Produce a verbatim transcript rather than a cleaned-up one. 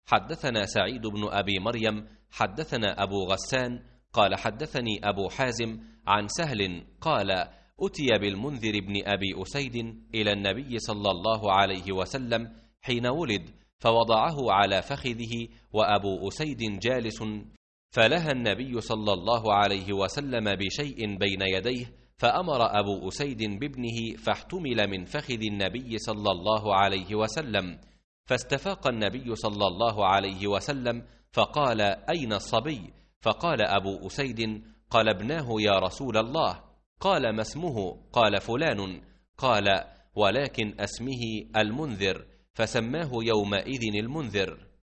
حدثنا سعيد بن أبي مريم حدثنا أبو غسان قال حدثني أبو حازم عن سهل قال أتي بالمنذر بن أبي أسيد إلى النبي صلى الله عليه وسلم حين ولد، فوضعه على فخذه وأبو أسيد جالس، فلهى النبي صلى الله عليه وسلم بشيء بين يديه، فأمر أبو أسيد بابنه فاحتمل من فخذ النبي صلى الله عليه وسلم، فاستفاق النبي صلى الله عليه وسلم فقال: أين الصبي؟ فقال أبو أسيد: قلبناه يا رسول الله. قال: ما اسمه؟ قال: فلان. قال: ولكن اسمه المنذر، فسماه يومئذ المنذر.